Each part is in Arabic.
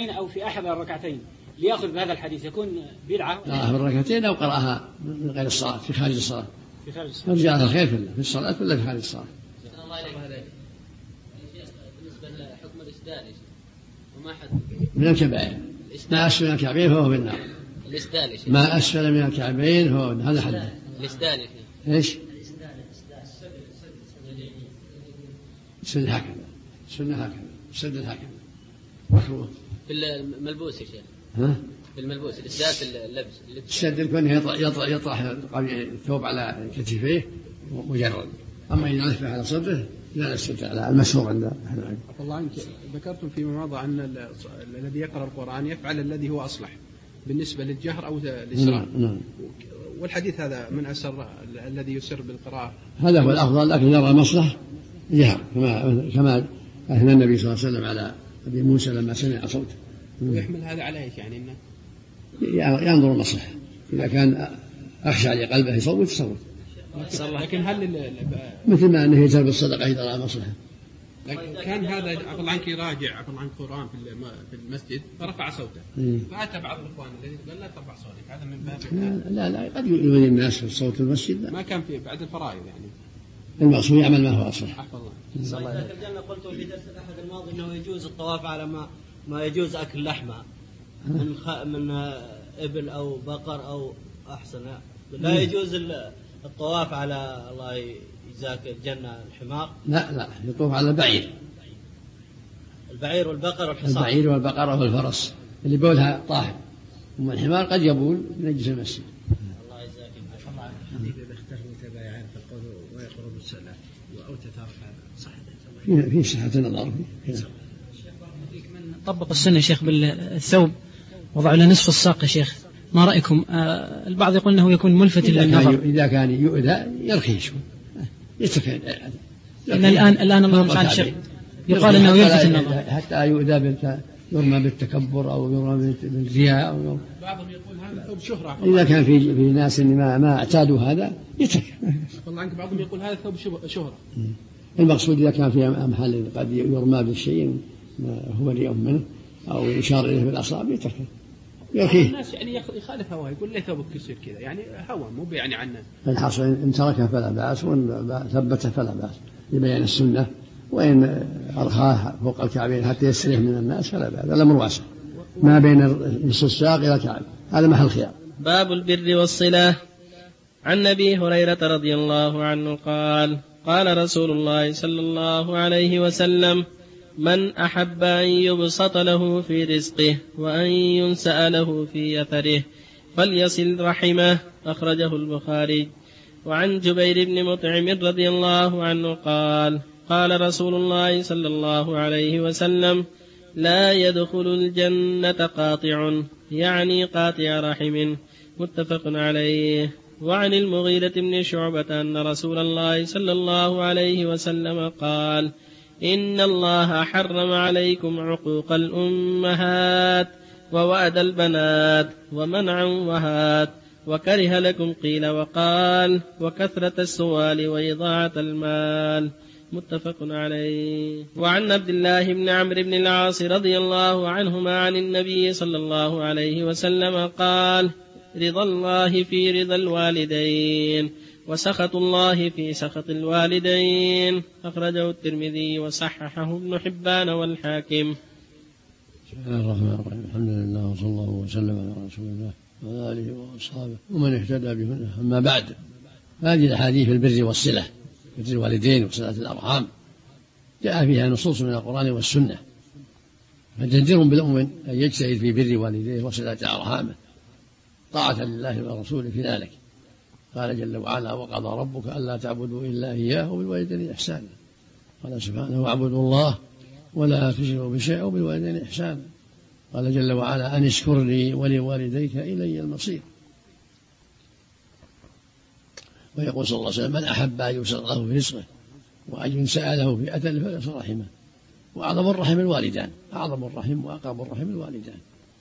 أو في أحد الركعتين ليأخذ بهذا الحديث يكون بدعة؟ قرأها في الركعتين أو قرأها من غير الصلاة في خارج الصلاة. في خارج الصلاة. فجاء الخير في الصلاة ولا في خارج الصلاة. الله عليك هذا بالنسبة لحكم الإسدال وما حد من الكبائر ما أسفل من الكعبين فهو في النار. الإسدال ما أسفل من الكعبين فهو هذا حد. الإسدال إيش؟ سد هكذا سنة هكذا سد هكذا مكروه. في الملبوس يا شيخ. ها؟ في الملبوس الإسدال في اللبس. السد يكون يطرح الثوب على كتفيه مجرد. أما إذا لف على صدره لا السد على المشهور عند أهل العلم. الله عنك ذكرتم فيما مضى أن الذي يقرأ القرآن يفعل الذي هو أصلح بالنسبة للجهر أو الإسراء. نعم. والحديث هذا من أسر الذي يسر بالقراءة هذا هو الأفضل لكن يرى مصلح جهر كما أثنى النبي صلى الله عليه وسلم على أبي موسى لما سمع صوته. ويحمل هذا على إيش يعني إنه ينظر المصلحة إذا كان أخشى لقلبه يصوت. لكن هل مثل ما أنه يجهر بالصدقة إذا رأى مصلحة. كان هذا عفوا عنك يراجع عن القرآن في المسجد فرفع صوته فأتى بعض الإخوان الذين قال لا ترفع صوتك هذا من باب لا قد يؤذي الناس في صوت المسجد لا. ما كان في بعد الفرائض يعني المقصود يعمل ما هو أصلح. الله قلت في درس الأحد الماضي أنه يجوز الطواف على ما يجوز أكل لحمة من إبل أو بقر أو أحسن لا يجوز الطواف على الله يجزاك الجنة الحمار. لا يطوف على البعير والبقر والحصان. البعير والبقرة والفرس اللي بولها طاهر. أما الحمار قد يبول نجس المسجد. الله يجزاك الله. الحديث إذا اختلفوا متبايعين في القول ويقرب السلام أو تترك صح في صحة النظر فيه. من طبق السنة شيخ بالثوب وضع له نصف الساق يا شيخ ما رأيكم؟ البعض يقول أنه يكون ملفت للنظر. إذا كان يؤذى يرخي شوي يتفين. الآن الله المستعان شيخ يقال أنه يلفت النظر حتى يؤذى يرمى بالتكبر أو يرمى بالرياء بعضهم يقول هذا ثوب شهرة. إذا كان في ناس ما اعتادوا هذا يترك. والله عنك بعضهم يقول هذا ثوب شهرة. المقصود إذا كان في محل قد يرمى بالشيء هو رياء منه أو يشار إليه بالأصابع يتركه يرخيه. الناس يعني يخالف هواه يقول ليه ثوبك يصير كذا يعني هوى مو يعني عنه. الحاصل إن تركه فلا بأس وإن ثبته فلا بأس لبيان السنة وإن أرخاه فوق الكعبين حتى يستريح من الناس فلا بأس. الأمر واسع ما بين الساق إلى الكعب هذا محل خيار. باب البر والصلة. عن أبي هريرة رضي الله عنه قال قال رسول الله صلى الله عليه وسلم من أحب أن يبسط له في رزقه وأن ينسأ له في أثره فليصل رحمه. أخرجه البخاري. وعن جبير بن مطعم رضي الله عنه قال قال رسول الله صلى الله عليه وسلم لا يدخل الجنة قاطع يعني قاطع رحم. متفق عليه. وعن المغيرة بن شعبة أن رسول الله صلى الله عليه وسلم قال إن الله حرم عليكم عقوق الأمهات ووأد البنات ومنع وهات وكره لكم قيل وقال وكثرة السؤال وإضاعة المال. متفق عليه. وعن عبد الله بن عمرو بن العاص رضي الله عنهما عن النبي صلى الله عليه وسلم قال رضا الله في رضا الوالدين وسخط الله في سخط الوالدين. أخرجه الترمذي وصححه ابن حبان والحاكم. بسم الله الرحمن الرحيم. الحمد لله وصلى الله وسلم على رسول الله وعلى آله وأصحابه ومن اهتدى بهداه. أما بعد هذه الأحاديث البر والصلة بر الوالدين وصلة الأرحام جاء فيها نصوص من القرآن والسنة فجدير بالمؤمن أن يجتهد في بر والديه وصلة أرحامه طاعة لله ورسوله في ذلك. قال جل وعلا وقضى ربك ألا تعبدوا إلا إياه وبالوالدين إحسانا. قال سبحانه واعبدوا الله ولا تشركوا بشيء وبالوالدين إحسانا. قال جل وعلا أن اشكر لي ولوالديك إلي المصير. ويقول صلى الله عليه وسلم من أحب أن يبسط له في رزقه وأن ينسأ له في أثره فليصل رحمه. وأعظم الرحم الوالدان. أعظم الرحم وأقرب الرحم الوالدان.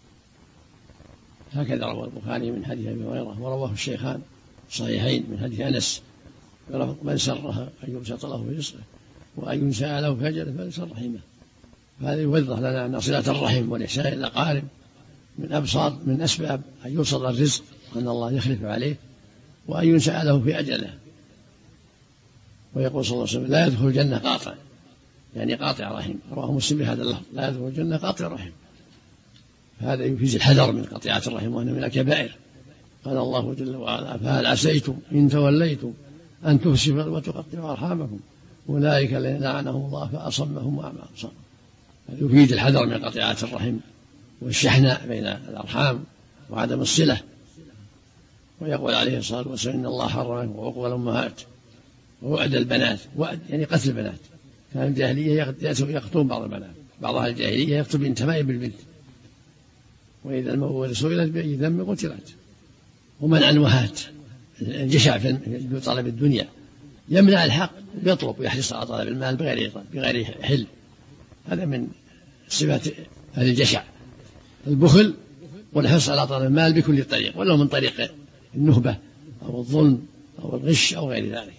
هكذا روى البخاري من حديث أبي هريرة ورواه الشيخان صحيحين من حديث أنس من سره أن يبسط له في رزقه وأن ينسأ له في أجله فليصل رحمه. هذا يوضح لنا أن صلة الرحم والإحسان إلى الأقارب من أسباب أن يوصل الرزق وأن الله يخلف عليه وأن ينسأ له في أجله. ويقول صلى الله عليه وسلم: لا يدخل الجنة قاطع، يعني قاطع رحم. رواه مسلم بهذا اللفظ: لا يدخل الجنة قاطع رحم. هذا يفيد الحذر من قطيعة الرحم وأنه من الكبائر. قال الله جل وعلا: فهل عسيتم إن توليتم أن تفسدوا وتقطعوا أرحامكم أولئك الذين لعنهم الله فأصمهم وأعمى أبصارهم. هذا يفيد الحذر من قطيعة الرحم والشحناء بين الأرحام وعدم الصلة. ويقول عليه الصلاة والسلام: إن الله حرم عقوق الأمهات ووعد البنات. وعد يعني قتل البنات. كان الجاهلية يقتلون بعض البنات، بعض أهل الجاهلية يقتل بنت ما بالبنت، وإذا الموءودة سئلت بأي ذنب قتلت. ومنع الوهات، الجشع في طلب الدنيا، يمنع الحق ويطلب ويحرص على طلب المال بغير حل. هذا من صفات أهل الجشع، البخل والحرص على طلب المال بكل طريق، ولو من طريق النهبة أو الظلم أو الغش أو غير ذلك.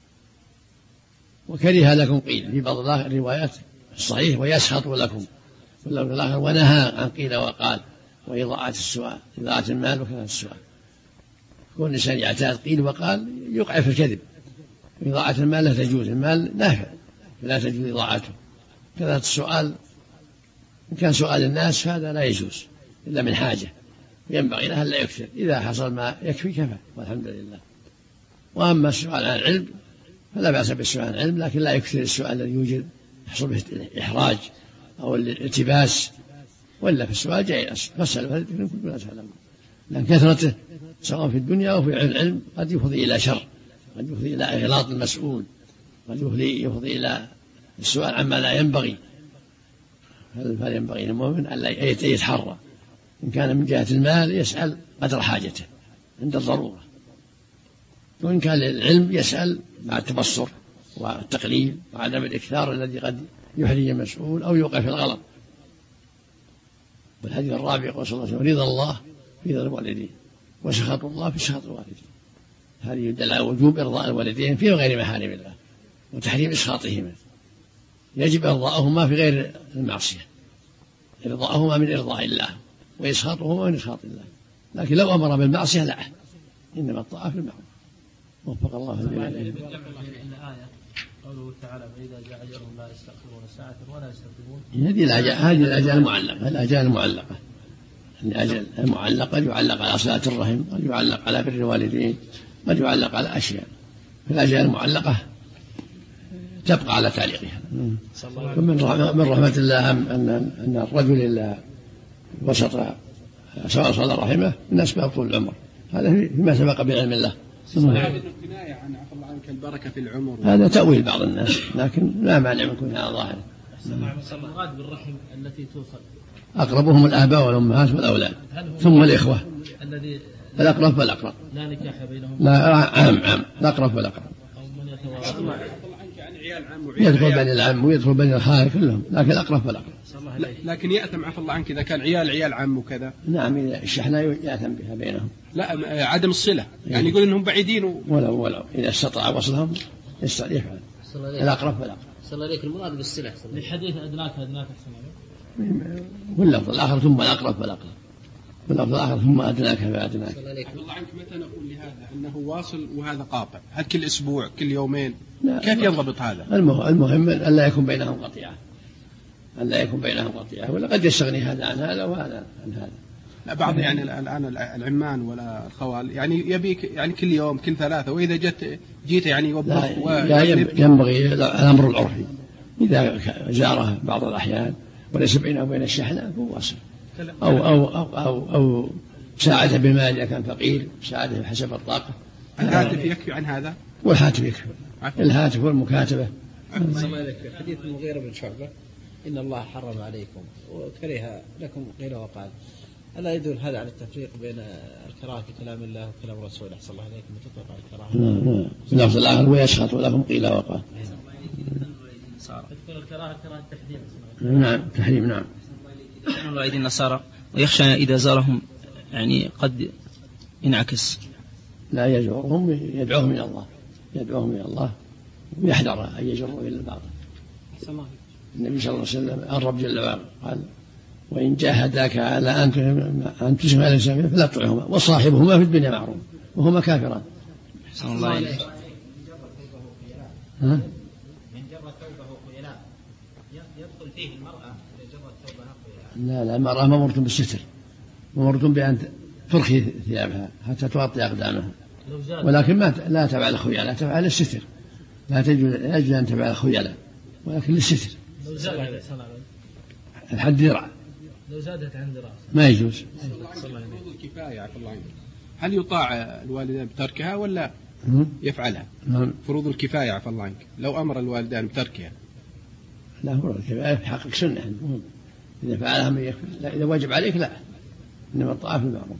وكره لكم قيل في بعض الروايات الصحيح: ويسخط لكم. ونهى عن قيل وقال وإضاعة السؤال، إضاعة المال وكثرة السؤال. كون الإنسان يعتاد قيل وقال يقع في الكذب. إضاعة المال لا تجوز، المال نافع لا تجوز إضاعته. كثرة السؤال، إن كان سؤال الناس هذا لا يجوز إلا من حاجة، ينبغي له لا يكثر، إذا حصل ما يكفي كفى والحمد لله. وأما السؤال عن العلم فلا بأس بالسؤال عن العلم، لكن لا يكثر السؤال الذي يوجد يحصل به الإحراج أو الالتباس، ولا في السؤال جائز. فاسألوا أهل الذكر إن كنتم لا تعلمون. لأن كثرته سواء في الدنيا أو في العلم قد يفضي إلى شر، قد يفضي إلى إغلاط المسؤول، قد يفضي إلى السؤال عما لا ينبغي. فينبغي للمؤمن أن يتحرى، إن كان من جهة المال يسأل قدر حاجته عند الضرورة، وإن كان للعلم يسأل مع التبصر والتقليل وعدم الإكثار الذي قد يحرج المسؤول أو يوقع في الغلط. والحديث الرابع يقول صلى الله عليه وسلم: رضا الله في رضا الوالدين وسخط الله في سخط الوالدين. هذه يدل على وجوب إرضاء الوالدين في غير محارم الله وتحريم إسخاطهما. يجب إرضاءهما في غير المعصية، إرضاءهما من إرضاء الله وإسخاطهما من إسخاط الله. لكن لو أمر بالمعصية لا، إنما الطاعة في المعروف. وفق الله الجميع. قوله تعالى: فإذا جاء أجلهم لا يستأخرون ساعة ولا يستقدمون. هذه الأجال المعلقة، الأجال المعلقة، الأجل المعلقة قد يعلق على صلة الرحم، قد يعلق على بر الوالدين، قد يعلق على أشياء. الأجال المعلقة تبقى على تعليقها. من رحمة الله أن الرجل إلا وسط سواء صلى رحمه من أسباب طول العمر. هذا فيما سبق بعلم الله. الكناية عن عفو الله عنك البركة في العمر، هذا تأويل بعض الناس، لكن لا مانع من كونها على ظاهره. المراد بالرحم التي توصل أقربهم الآباء والأمهات والأولاد ثم الإخوة، الأقرب فالأقرب، لا نكاح بينهم، لا عام الأقرب فالأقرب. يدخل بين العم ويدخل بين الخال كلهم، لكن الأقرب فالأقرب. لكن يأثم عفو الله عنك إذا كان عيال عم وكذا. نعم، الشحناء يأثم بها بينهم. لا، عدم الصلة، يعني يقول إنهم بعيدين ولو إذا استطاع وصلهم يفعل. الأقرب فالأقرب. صلى عليك المراد بالصلة للحديث أدناك واللفظ الآخر ثم الأقرب فالأقرب، واللفظ الآخر ثم أدناك فأدناك. عفو الله عنك متى نقول لهذا أنه واصل وهذا قاطع؟ هل كل أسبوع، كل يومين؟ كيف يضبط هذا؟ المهم أن لا يكون بينهم قطيعة، ولا قد يستغني هذا عن هذا وهذا عن هذا. لا، بعض يعني الآن العمان ولا الخوال يعني يبيك يعني كل يوم كل ثلاثة، وإذا جيت يعني يوبخ. ينبغي الأمر العرفي، إذا زاره بعض الأحيان وليس بينه وبين الشحناء فهو واصل، أو ساعده بالمال إذا كان فقير، ساعده حسب الطاقة. الهاتف يكفي عن هذا، والهاتف يكفي، الهاتف والمكاتبة. حديث المغيرة بن شعبة: إن الله حرم عليكم وكره لكم قيل وقال. ألا يدل هذا على التفريق بين الكراهة في كلام الله وكلام رسوله صلى الله عليه وسلم وتطلق على الكراهة؟ نعم. في اللفظ الآخر: ويسخط لكم قيل وقال. الكراهة كراهة التحريم. نعم، تحريم. نعم. الله أيدي النصارى ويخشى إذا زارهم يعني قد ينعكس. لا يزورهم، يدعوهم إلى الله، ويحذر أن يجروا إلى الباطل. النبي صلى الله عليه وسلم الرب جل وعلا قال وإن جاهداك على أن تشرك على سبيله فلا تطعهما وصاحبهما في الدنيا معروف وهما كافران. أحسن الله إليك. من جرى ثوبه خيلاء يدخل فيه المرأة إذا جرت ثوبها خيلاء؟ لا المرأة مأمورة بالستر، مأمورة بأن ترخي ثيابها حتى تغطي أقدامها، ولكن لا تفعل الخيلاء، لا تفعل الستر، لا يجوز أن تفعل الخيلاء ولكن للستر. لو زادت الحد ذراع، لو زادت عن ذراع ما يجوز. فروض الكفاية عفى الله عنك، هل يطاع الوالدان بتركها ولا يفعلها؟ فروض الكفاية عفى الله عنك، لو أمر الوالدان بتركها. لا فروض الكفاية في حقك سنة، إذا فعلها من يكفي، إذا واجب عليك لا، إنما الطاعة في المعروف.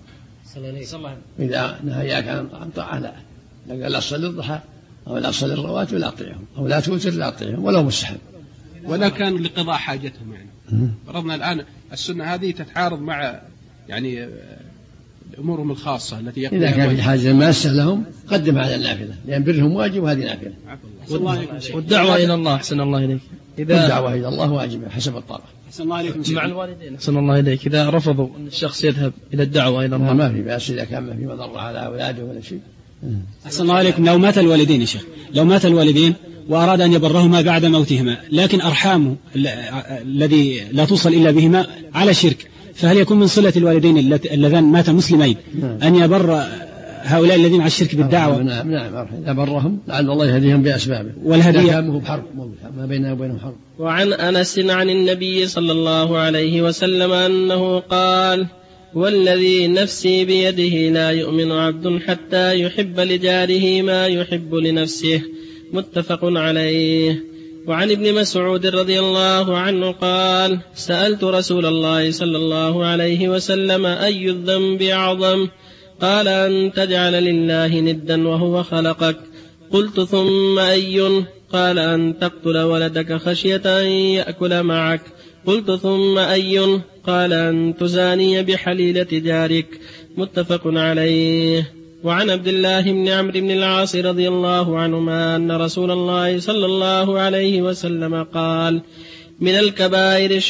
إذا نهياك عن طاعة لا، لكن لا تصلي الضحى أو لا تصلي الرواتب لا تطيعهم، أو لا توتر لا تطيعهم ولو مستحب، ولا كان لقضاء حاجتهم. يعني فرضنا الآن السنة هذه تتعارض مع يعني أمورهم الخاصة التي إذا كان في حاجة ماسة لهم قدم على النافلة، لأن برهم واجب وهذه نافلة. والدعوة إلى الله أحسن الله إليك، إذا الدعوة إلى الله واجبة حسب الطاقة. أحسن الله إليك مع الوالدين. أحسن الله إليك، إذا رفضوا أن الشخص يذهب إلى الدعوة إلى الله ما في بأس، إذا كان ما في مضرة على أولاده ولا شيء. أحسن الله عليكم. لو مات الوالدين يا شيخ، لو مات الوالدين وأراد أن يبرهما بعد موتهما، لكن أرحامه الذي لا توصل إلا بهما على شرك، فهل يكون من صلة الوالدين اللذان مات مسلمين أن يبر هؤلاء الذين على الشرك بالدعوة؟ نعم إذا برهم لعل الله يهديهم بأسبابه، والهدية بحرب ما بيننا وبينهم حرب. وعن أنس عن النبي صلى الله عليه وسلم أنه قال: والذي نفسي بيده لا يؤمن عبد حتى يحب لجاره ما يحب لنفسه، متفق عليه. وعن ابن مسعود رضي الله عنه قال: سألت رسول الله صلى الله عليه وسلم أي الذنب أعظم؟ قال: أن تجعل لله ندا وهو خلقك. قلت: ثم أي؟ قال: أن تقتل ولدك خشية أن يأكل معك. قلت: ثم أي؟ قال: أن تزاني بحليلة جارك. متفق عليه. وعن عبد الله بن عمرو بن العاص رضي الله عنهما أن رسول الله صلى الله عليه وسلم قال: من الكبائر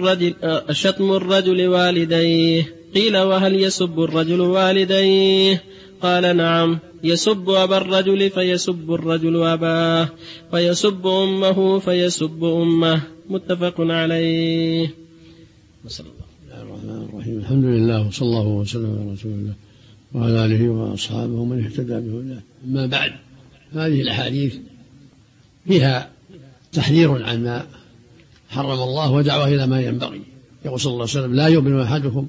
شتم الرجل والديه. قيل: وهل يسب الرجل والديه؟ قال: نعم، يسب أبا الرجل فيسب الرجل أباه، ويسب أمه فيسب أمه. متفق عليه. بسم الله الرحمن الرحيم، الحمد لله وصلى الله وسلم على رسول الله وعلى آله وأصحابه ومن اهتدى بهداه. أما بعد، هذه الأحاديث فيها تحذير عن ما حرم الله ودعوة إلى ما ينبغي. يقول صلى الله عليه وسلم: لا يؤمن أحدكم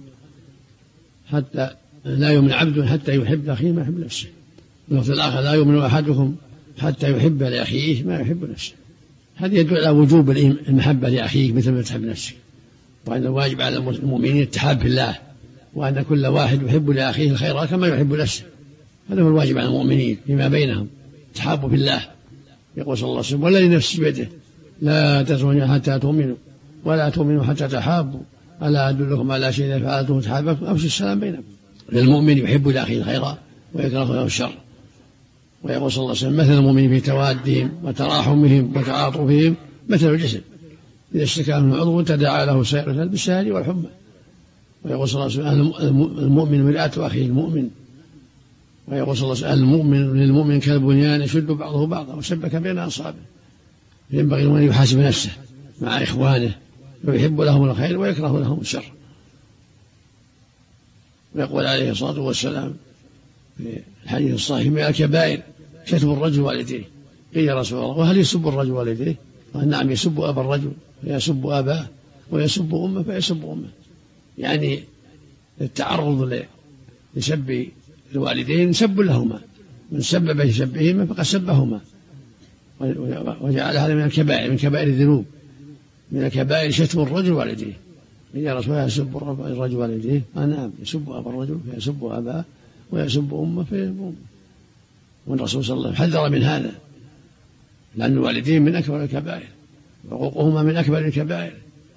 حتى لا يؤمن عبد حتى يحب أخيه ما يحب نفسه. واللفظ الآخر: لا يؤمن أحدكم حتى يحب لأخيه ما يحب نفسه. هذا يدل على وجوب المحبة لأخيه مثل ما تحب نفسك، وأن الواجب على المؤمنين التحاب في الله، وأن كل واحد يحب لأخيه الخير كما يحب نفسه. هذا هو الواجب على المؤمنين فيما بينهم، تحابوا في الله. يقول صلى الله عليه وسلم: والذي نفسي بيده لا تزوجوا حتى تؤمنوا ولا تؤمنوا حتى تحابوا، ألا أدلكم على شيء إذا فعلتم تحاببتم أفشوا السلام بينكم. المؤمن يحب لأخيه الخير ويكره له الشر. ويقول صلى الله عليه وسلم: مثل المؤمنين في توادهم وتراحمهم وتعاطفهم مثل الجسد إذا اشتكى منه عضو تداعى له سائر الجسد بالسهر والحمى. ويقول صلى الله عليه وسلم: المؤمن مرآة أخيه المؤمن. ويقول صلى الله عليه وسلم: المؤمن للمؤمن كالبنيان يشد بعضه بعضا وشبك بين أصابعه. ينبغي أن يحاسب نفسه مع إخوانه ويحب لهم الخير ويكره لهم الشر. ويقول عليه الصلاة والسلام في الحديث الصحيح: من الكبائر شتم الرجل والديه. قيل: يا رسول الله وهل يسب الرجل والديه؟ قال: نعم، يسب أبا الرجل فيسب أباه ويسب أمه فيسب أمه. يعني التعرض لسب الوالدين سب لهما، من سبب في سبهما فقد سبهما، وجعل هذا من الكبائر، من كبائر الذنوب. من الكبائر شتم الرجل والديه. يا رسول الله يسب الرجل والديه؟ قال: نعم، يسب أبا الرجل فيسب أباه ويسب أمه فيسب أمه. والرسول صلى الله عليه وسلم حذر من هذا، لأن الوالدين من أكبر الكبائر، وحقوقهما من أكبر الكبائر.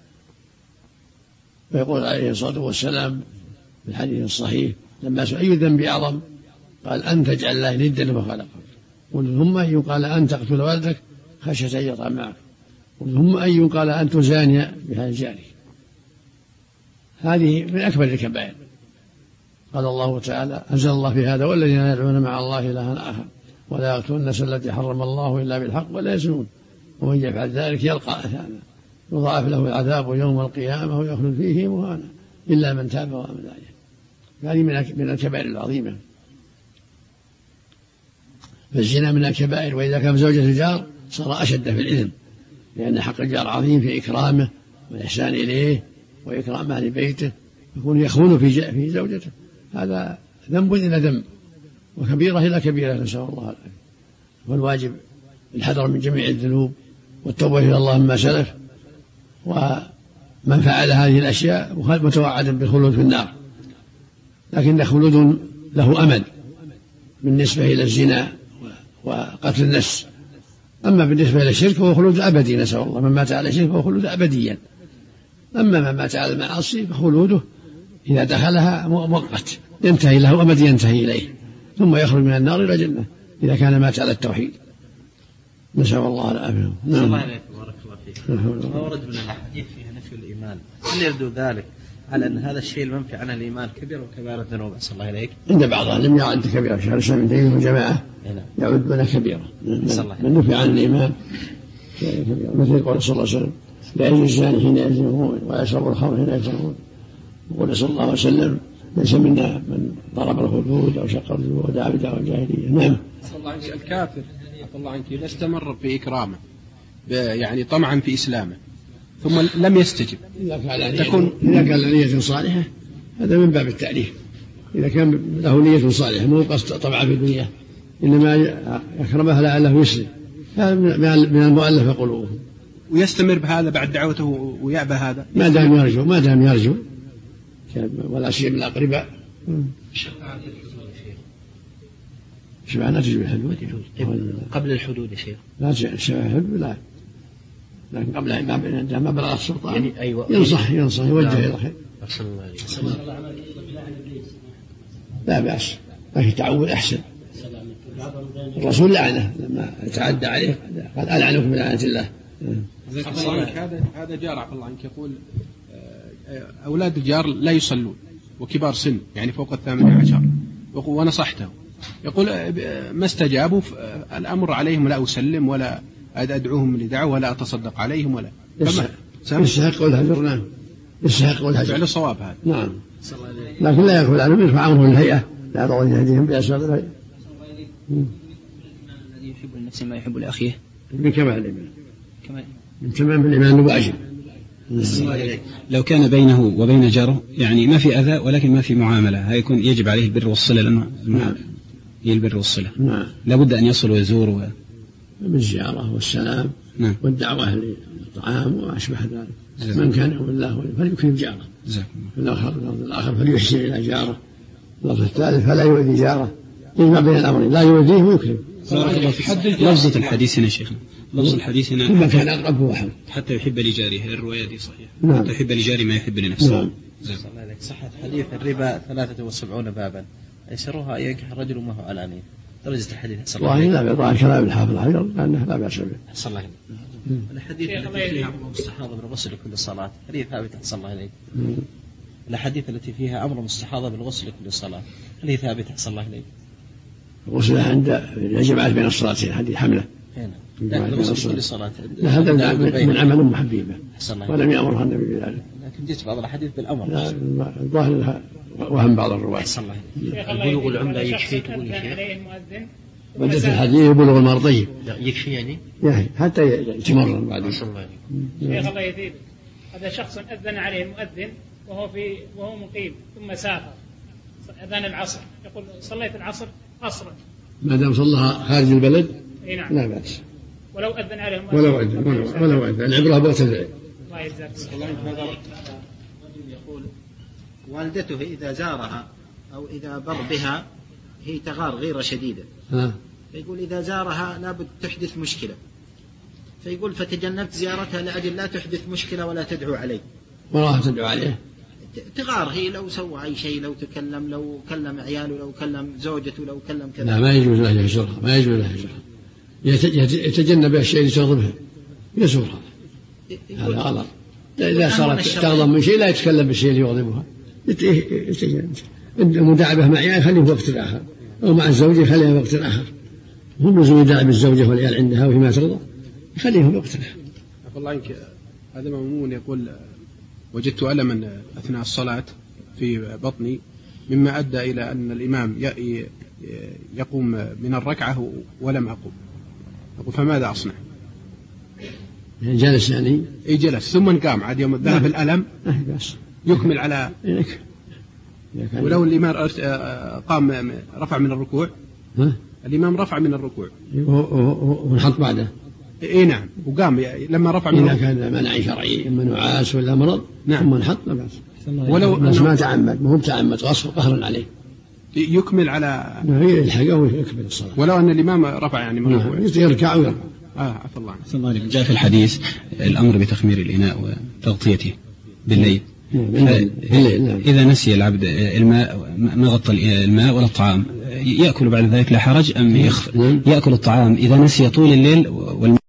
ويقول عليه الصلاة والسلام في الحديث الصحيح لما سئل: أي الذنب أعظم؟ قال: أن تجعل الله ندا وخلقك. ثم قال: أن تقتل والدك خشية أن يطعم معك. ثم أي قال أن تزاني بهذا الجاري. هذه من أكبر الكبائر. قال الله تعالى أنزل الله في هذا والذين يدعون مع الله إلها آخر ولا يقتلون النفس التي حرم الله إلا بالحق ولا يزنون ومن يفعل ذلك يلقى أثاما يضاعف له العذاب يوم القيامة ويخلد فيه مهانا إلا من تاب وآمن ذلك. هذه من الكبائر العظيمة. فالزنا من الكبائر، وإذا كان زوجة الجار صار أشد في الإثم، لأن حق الجار عظيم في إكرامه والإحسان إليه وإكرام أهل بيته، يكون يخون في زوجته، هذا ذنب إلى ذنب وكبيرة إلى كبيرة، نسأل الله العافية. والواجب الحذر من جميع الذنوب والتوبة إلى الله مما سلف، ومن فعل هذه الأشياء متوعد بالخلود في النار، لكن خلود له أمد بالنسبة إلى الزنا وقتل النفس. أما بالنسبة إلى الشرك فهو خلود أبدي، نسأل الله، من مات على الشرك فهو خلود أبديا. أما من مات على المعاصي فخلوده إذا دخلها مؤقت، ينتهي له أمد ينتهي إليه، ثم يخرج من النار إلى الجنة إذا كان مات على التوحيد، نسأل الله العافية. نعم. الله عليك بارك الله فيك. ما ورد من الحديث فيها نفي الإيمان، هل يبدو ذلك على أن هذا الشيء المنفي عن الإيمان كبير وكبائر الذنوب؟ أسأل الله إليك. عند بعضهم لم يعد كبيرة، شهر الإسلام من دين وجماعة يعدون كبيرة من نفي عن الإيمان كبيرة، مثل قول صلى الله عليه وسلم لا يزني الزاني حين يزنون ويشرب الخمر حين يشربون، وقول صلى الله عليه وسلم ليس منا من ضرب الحدود أو شق الجيوب ودعا بدعوى الجاهلية. نعم. صلى الله عنك الكافر عفى الله عنك إذا استمر في إكرامه يعني طمعا في إسلامه ثم لم يستجب، إذا كان نية صالحة هذا من باب التعريف. إذا كان له نية صالحة مو قصد طمع في الدنيا، إنما يكرمها لعله يسلم، هذا من المؤلفة قلوبهم. ويستمر بهذا بعد دعوته ويأبى هذا ما دام يرجو ولا شيء من الأقرباء. شفاعة تجب الحدود قبل الحدود يا شيخ، لا شفاعة الحدود لا، لكن قبل ما بلغ السلطان يعني أيوة ينصح يوجه إلى الخير. لا بأس، لكن تعود أحسن. الرسول لعنه لما تعدى عليه قال ألعنكم بلعنة الله. هذا جار عفى الله عنك يقول أولاد الجار لا يصلون وكبار سن يعني فوق 18، ونصحته يقول ما استجابوا، الأمر عليهم لا أسلم ولا أدعوهم لدعوة ولا أتصدق عليهم ولا يستحق الهجر. نعم يستحق الهجر، فعل الصواب هذا. نعم، لكن لا يكون عنهم، يرفع عنهم الهيئة، لا يضعون يهديهم بأسباب الهيئة. الذي يحب لنفسه ما يحب لأخيه من كمال الإيمان، من تمام الإيمان واجب. لو كان بينه وبين جاره يعني ما في أذى ولكن ما في معاملة، هيكون يجب عليه البر والصلة، لأنه هي البر والصلة. نعم. لابد أن يصل ويزور بالزيارة والسلام. نعم. والدعوة للطعام وأشبه ذلك. من كان يؤمن الله فليكرم جاره، الآخر فليحسن إلى جاره، اللفظ الثالث فلا يؤذي جاره، يجمع بين الأمرين، لا يؤذيه ويكرم. لفظة الحديث هنا شيخنا، لفظ الحديث هنا ثم كان أقرب وحد حتى يحب لجاره، الرواية دي صحيحة. نعم. حتى يحب لجاره ما يحب لنفسه. نعم. صحة حديث الربا 73 بابا أيسرها ينكح الرجل وما هو علانية، درجة الحديث والله لا بيضع كلام الحافظ حجر لأنه لا بأس به. صلى الله عليه وسلم. الحديث التي فيها أمر مستحاضة بالغسل لكل صلاة، هل ثابت؟ صلى الله عليه. الحديث التي فيها أمر مستحاضة بالغسل لكل صلاة، هل ثابت؟ صلى الله عليه. الغسل عند جماعة بين الصلاتين، حديث حملة. الغسل كل صلاة. هذا من عمل محبيبة ولم يأمرها النبي بذلك. لكن جئت بعض الحديث بالأمر. الظاهر وهم بعض الرواية. صلى الله عليه. بلوغ العملة يكفي تقول يا شيخ. بدأت الحديث يبلغ المرضي. يكفي يعني حتى يتمرن بعد. شيخ الله يثيبك، هذا شخص أذن عليه المؤذن وهو مقيم ثم سافر أذان العصر، يقول صليت العصر قصرا، ما دام صلىها خارج البلد نعم لا بأس، ولو أذن عليهم ولو أذن العبرة بوقت الفعل. الله يجزاك. يقول والدته إذا زارها أو إذا بر بها هي تغار غيرة شديدة، فيقول إذا زارها لابد تحدث مشكلة، فيقول فتجنبت زيارتها لأجل لا تحدث مشكلة ولا تدعو عليه. ما راح تدعو عليه؟ تغار هي، لو سوى أي شيء، لو تكلم، لو كلم عياله، لو كلم زوجته، لو كلم كذا. لا، ما يجوز له يهجرها، ما يجوز له يهجرها، يتجنب الشيء اللي تغضبها، يزورها هذا غلط. إذا صارت تغضب من شيء لا يتكلم بالشيء اللي يغضبها، المداعبة مع عيال خليه في وقت آخر، أو مع الزوجة خليها في وقت آخر. هم لازم يداعب الزوجة والعيال عندها وهي ما ترضى يخليه في وقت آخر. الله عنك هذا مأمون يقول وجدت ألما أثناء الصلاة في بطني مما أدى إلى أن الإمام يقوم من الركعة ولم أقوم، أقول فماذا أصنع؟ جلس يعني؟ إيه جلس ثم قام عاد يوم ذهب الألم يكمل على ولو الإمام قام رفع من الركوع، الإمام رفع من الركوع ونحط بعده. إيه نعم، وقام لما رفع من إذا كان منع شرعي إما نعاس ولا مرض نعم. ثم نحط لا بأس. ولو بس ما تعمد، ما هو تعمد غصب قهرا عليه يكمل على الحاجة ويكمل الصلاة. ولو أن الإمام رفع يعني من الركوع يركع ويرفع. عفى الله عنك. جاء في الحديث الأمر بتخمير الإناء وتغطيته بالليل. إذا نسي العبد الماء ما غطى الماء ولا الطعام يأكل بعد ذلك لا حرج أم يأكل الطعام إذا نسي طول الليل